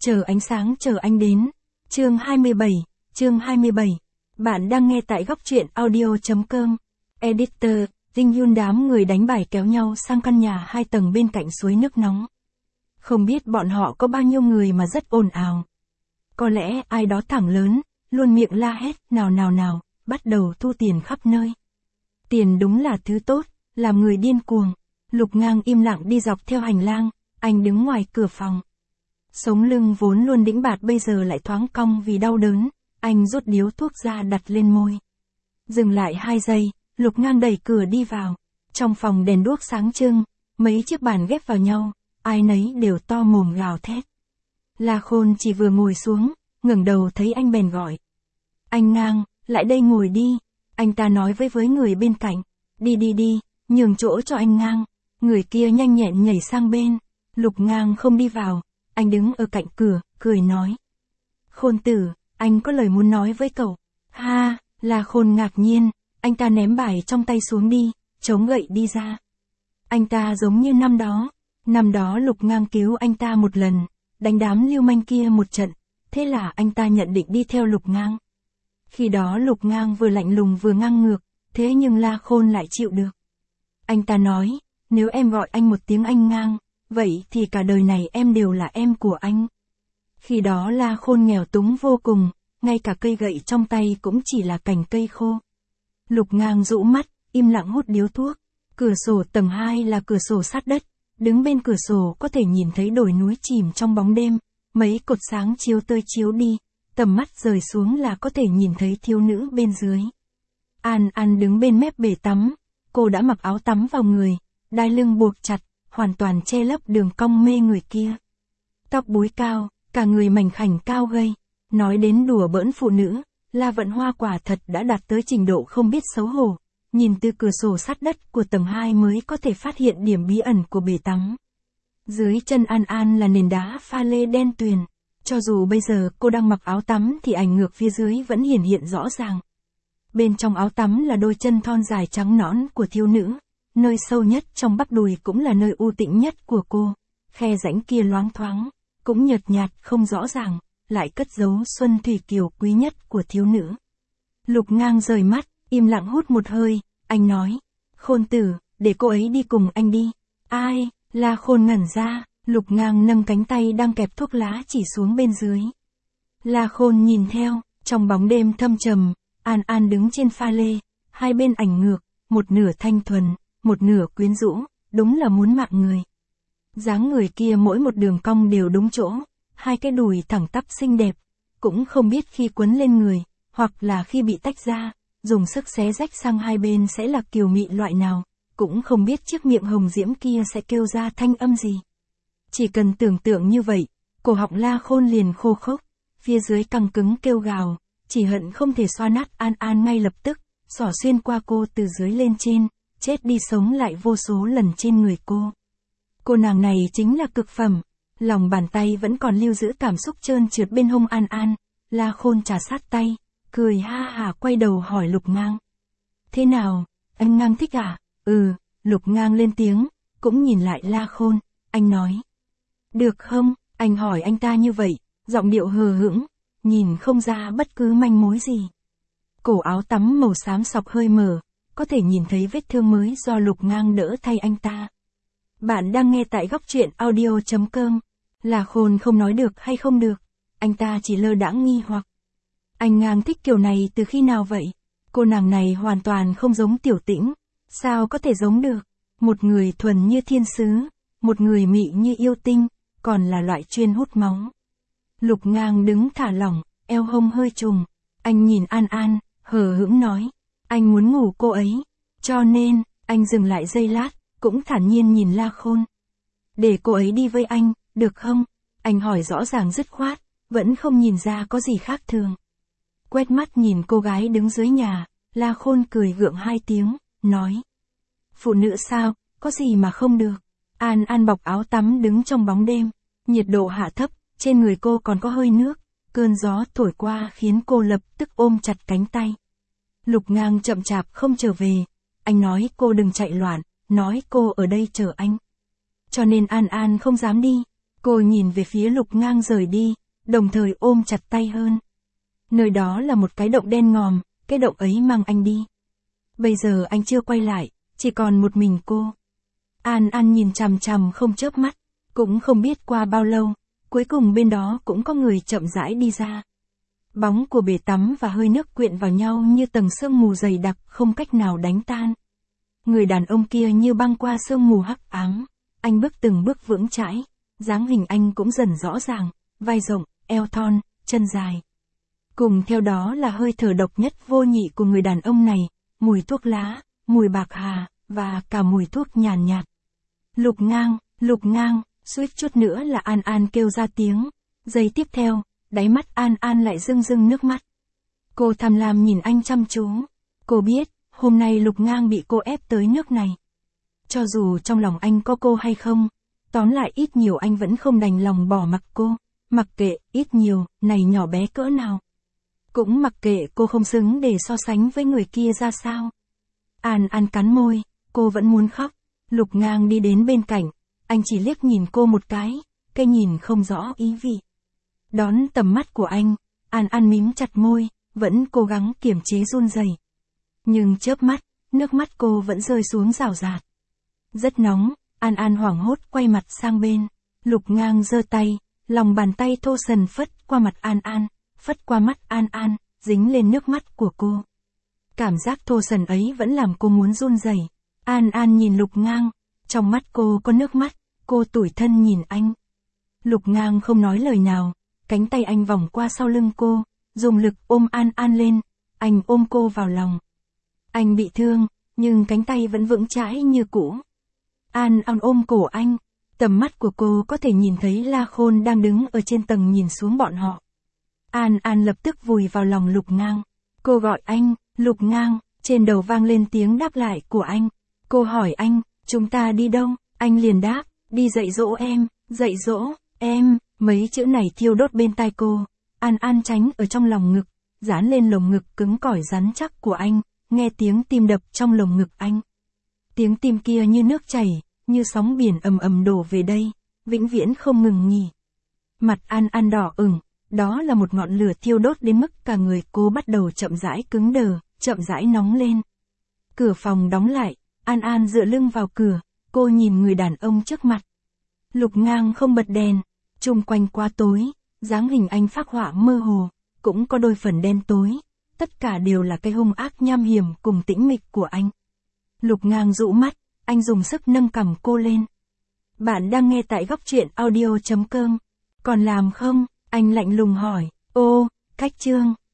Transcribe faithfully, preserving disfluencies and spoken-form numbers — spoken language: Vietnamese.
Chờ ánh sáng chờ anh đến. Chương hai mươi bảy, chương hai mươi bảy. Bạn đang nghe tại góc truyện audio.com. Editor, Dinh Yun đám người đánh bài kéo nhau sang căn nhà hai tầng bên cạnh suối nước nóng. Không biết bọn họ có bao nhiêu người mà rất ồn ào. Có lẽ ai đó thẳng lớn, luôn miệng la hét, nào nào nào, bắt đầu thu tiền khắp nơi. Tiền đúng là thứ tốt, làm người điên cuồng. Lục Ngang im lặng đi dọc theo hành lang, anh đứng ngoài cửa phòng. Sống lưng vốn luôn đĩnh bạt bây giờ lại thoáng cong vì đau đớn, anh rút điếu thuốc ra đặt lên môi. Dừng lại hai giây, Lục Ngang đẩy cửa đi vào. Trong phòng đèn đuốc sáng trưng, mấy chiếc bàn ghép vào nhau, ai nấy đều to mồm gào thét. La Khôn chỉ vừa ngồi xuống, ngẩng đầu thấy anh bèn gọi. Anh Ngang, lại đây ngồi đi. Anh ta nói với với người bên cạnh. Đi đi đi, nhường chỗ cho anh Ngang. Người kia nhanh nhẹn nhảy sang bên. Lục Ngang không đi vào, anh đứng ở cạnh cửa, cười nói. Khôn tử, anh có lời muốn nói với cậu. Ha, La Khôn ngạc nhiên, anh ta ném bài trong tay xuống đi, chống gậy đi ra. Anh ta giống như năm đó. Năm đó Lục Ngang cứu anh ta một lần, đánh đám lưu manh kia một trận, thế là anh ta nhận định đi theo Lục Ngang. Khi đó Lục Ngang vừa lạnh lùng vừa ngang ngược, thế nhưng La Khôn lại chịu được. Anh ta nói, nếu em gọi anh một tiếng anh Ngang, vậy thì cả đời này em đều là em của anh. Khi đó La Khôn nghèo túng vô cùng, ngay cả cây gậy trong tay cũng chỉ là cành cây khô. Lục Ngang rũ mắt, im lặng hút điếu thuốc. Cửa sổ tầng hai là cửa sổ sát đất, đứng bên cửa sổ có thể nhìn thấy đồi núi chìm trong bóng đêm, mấy cột sáng chiếu tới chiếu đi, tầm mắt rời xuống là có thể nhìn thấy thiếu nữ bên dưới. An An đứng bên mép bể tắm, cô đã mặc áo tắm vào người, đai lưng buộc chặt, hoàn toàn che lấp đường cong mê người kia. Tóc búi cao, cả người mảnh khảnh cao gầy. Nói đến đùa bỡn phụ nữ, La Vận Hoa quả thật đã đạt tới trình độ không biết xấu hổ. Nhìn từ cửa sổ sát đất của tầng hai mới có thể phát hiện điểm bí ẩn của bể tắm. Dưới chân An An là nền đá pha lê đen tuyền. Cho dù bây giờ cô đang mặc áo tắm thì ảnh ngược phía dưới vẫn hiển hiện rõ ràng. Bên trong áo tắm là đôi chân thon dài trắng nõn của thiếu nữ. Nơi sâu nhất trong bắp đùi cũng là nơi u tĩnh nhất của cô. Khe rãnh kia loáng thoáng, cũng nhợt nhạt không rõ ràng, lại cất giấu xuân thủy kiều quý nhất của thiếu nữ. Lục Ngang rời mắt, im lặng hút một hơi, anh nói. Khôn tử, để cô ấy đi cùng anh đi. Ai? La Khôn ngẩn ra, Lục Ngang nâng cánh tay đang kẹp thuốc lá chỉ xuống bên dưới. La Khôn nhìn theo, trong bóng đêm thâm trầm, An An đứng trên pha lê, hai bên ảnh ngược, một nửa thanh thuần, một nửa quyến rũ, đúng là muốn mạng người. Dáng người kia mỗi một đường cong đều đúng chỗ, hai cái đùi thẳng tắp xinh đẹp, cũng không biết khi quấn lên người, hoặc là khi bị tách ra, dùng sức xé rách sang hai bên sẽ là kiều mị loại nào, cũng không biết chiếc miệng hồng diễm kia sẽ kêu ra thanh âm gì. Chỉ cần tưởng tượng như vậy, cổ họng La Khôn liền khô khốc, phía dưới căng cứng kêu gào, chỉ hận không thể xoa nát An An ngay lập tức, xỏ xuyên qua cô từ dưới lên trên, chết đi sống lại vô số lần trên người cô. Cô nàng này chính là cực phẩm, lòng bàn tay vẫn còn lưu giữ cảm xúc trơn trượt bên hông An An, La Khôn trà sát tay, cười ha hả quay đầu hỏi Lục Ngang. Thế nào, anh Ngang thích à? Ừ, Lục Ngang lên tiếng, cũng nhìn lại La Khôn, anh nói. Được không? Anh hỏi anh ta như vậy, giọng điệu hờ hững, nhìn không ra bất cứ manh mối gì. Cổ áo tắm màu xám sọc hơi mở, có thể nhìn thấy vết thương mới do Lục Ngang đỡ thay anh ta. Bạn đang nghe tại góc truyện audio.com. La Khôn không nói được hay không được, anh ta chỉ lơ đãng nghi hoặc. Anh Ngang thích kiểu này từ khi nào vậy? Cô nàng này hoàn toàn không giống Tiểu Tĩnh, sao có thể giống được? Một người thuần như thiên sứ, một người mị như yêu tinh, còn là loại chuyên hút máu. Lục Ngang đứng thả lỏng, eo hông hơi trùng, anh nhìn An An, hờ hững nói, anh muốn ngủ cô ấy, cho nên, anh dừng lại giây lát, cũng thản nhiên nhìn La Khôn. Để cô ấy đi với anh, được không? Anh hỏi rõ ràng dứt khoát, vẫn không nhìn ra có gì khác thường. Quét mắt nhìn cô gái đứng dưới nhà, La Khôn cười gượng hai tiếng, nói. Phụ nữ sao, có gì mà không được. An An bọc áo tắm đứng trong bóng đêm, nhiệt độ hạ thấp, trên người cô còn có hơi nước, cơn gió thổi qua khiến cô lập tức ôm chặt cánh tay. Lục Ngang chậm chạp không trở về, anh nói cô đừng chạy loạn, nói cô ở đây chờ anh. Cho nên An An không dám đi, Cô nhìn về phía Lục Ngang rời đi, đồng thời ôm chặt tay hơn. Nơi đó là một cái động đen ngòm, cái động ấy mang anh đi. Bây giờ anh chưa quay lại, chỉ còn một mình cô. An An nhìn chằm chằm không chớp mắt, cũng không biết qua bao lâu, cuối cùng bên đó cũng có người chậm rãi đi ra. Bóng của bể tắm và hơi nước quyện vào nhau như tầng sương mù dày đặc không cách nào đánh tan. Người đàn ông kia như băng qua sương mù hắc ám, anh bước từng bước vững chãi, dáng hình anh cũng dần rõ ràng, vai rộng, eo thon, chân dài. Cùng theo đó là hơi thở độc nhất vô nhị của người đàn ông này, mùi thuốc lá, mùi bạc hà, và cả mùi thuốc nhàn nhạt. Lục Ngang, Lục Ngang, suýt chút nữa là An An kêu ra tiếng. Giây tiếp theo, đáy mắt An An lại rưng rưng nước mắt. Cô tham lam nhìn anh chăm chú. Cô biết, hôm nay Lục Ngang bị cô ép tới nước này. Cho dù trong lòng anh có cô hay không, tóm lại ít nhiều anh vẫn không đành lòng bỏ mặc cô. Mặc kệ, ít nhiều, này nhỏ bé cỡ nào. Cũng mặc kệ cô không xứng để so sánh với người kia ra sao. An An cắn môi, cô vẫn muốn khóc. Lục Ngang đi đến bên cạnh, anh chỉ liếc nhìn cô một cái, cái nhìn không rõ ý vị. Đón tầm mắt của anh, An An mím chặt môi, vẫn cố gắng kiềm chế run rẩy. Nhưng chớp mắt, nước mắt cô vẫn rơi xuống rào rạt. Rất nóng, An An hoảng hốt quay mặt sang bên. Lục Ngang giơ tay, lòng bàn tay thô sần phất qua mặt An An, phất qua mắt An An, dính lên nước mắt của cô. Cảm giác thô sần ấy vẫn làm cô muốn run rẩy. An An nhìn Lục Ngang, trong mắt cô có nước mắt, cô tủi thân nhìn anh. Lục Ngang không nói lời nào, cánh tay anh vòng qua sau lưng cô, dùng lực ôm An An lên, anh ôm cô vào lòng. Anh bị thương, nhưng cánh tay vẫn vững chãi như cũ. An An ôm cổ anh, tầm mắt của cô có thể nhìn thấy La Khôn đang đứng ở trên tầng nhìn xuống bọn họ. An An lập tức vùi vào lòng Lục Ngang. Cô gọi anh, Lục Ngang, trên đầu vang lên tiếng đáp lại của anh. Cô hỏi anh, chúng ta đi đâu? Anh liền đáp, đi dạy dỗ em, dạy dỗ, em, mấy chữ này thiêu đốt bên tai cô. An An tránh ở trong lòng ngực, dán lên lồng ngực cứng cỏi rắn chắc của anh, nghe tiếng tim đập trong lồng ngực anh. Tiếng tim kia như nước chảy, như sóng biển ầm ầm đổ về đây, vĩnh viễn không ngừng nghỉ. Mặt An An đỏ ửng, đó là một ngọn lửa thiêu đốt đến mức cả người cô bắt đầu chậm rãi cứng đờ, chậm rãi nóng lên. Cửa phòng đóng lại, An An dựa lưng vào cửa, cô nhìn người đàn ông trước mặt. Lục Ngang không bật đèn, chung quanh quá tối, dáng hình anh phác họa mơ hồ, cũng có đôi phần đen tối, tất cả đều là cái hung ác nham hiểm cùng tĩnh mịch của anh. Lục Ngang dụ mắt, anh dùng sức nâng cằm cô lên. Bạn đang nghe tại góc truyện audio chấm com. Còn làm không? Anh lạnh lùng hỏi. Ô, cách chương.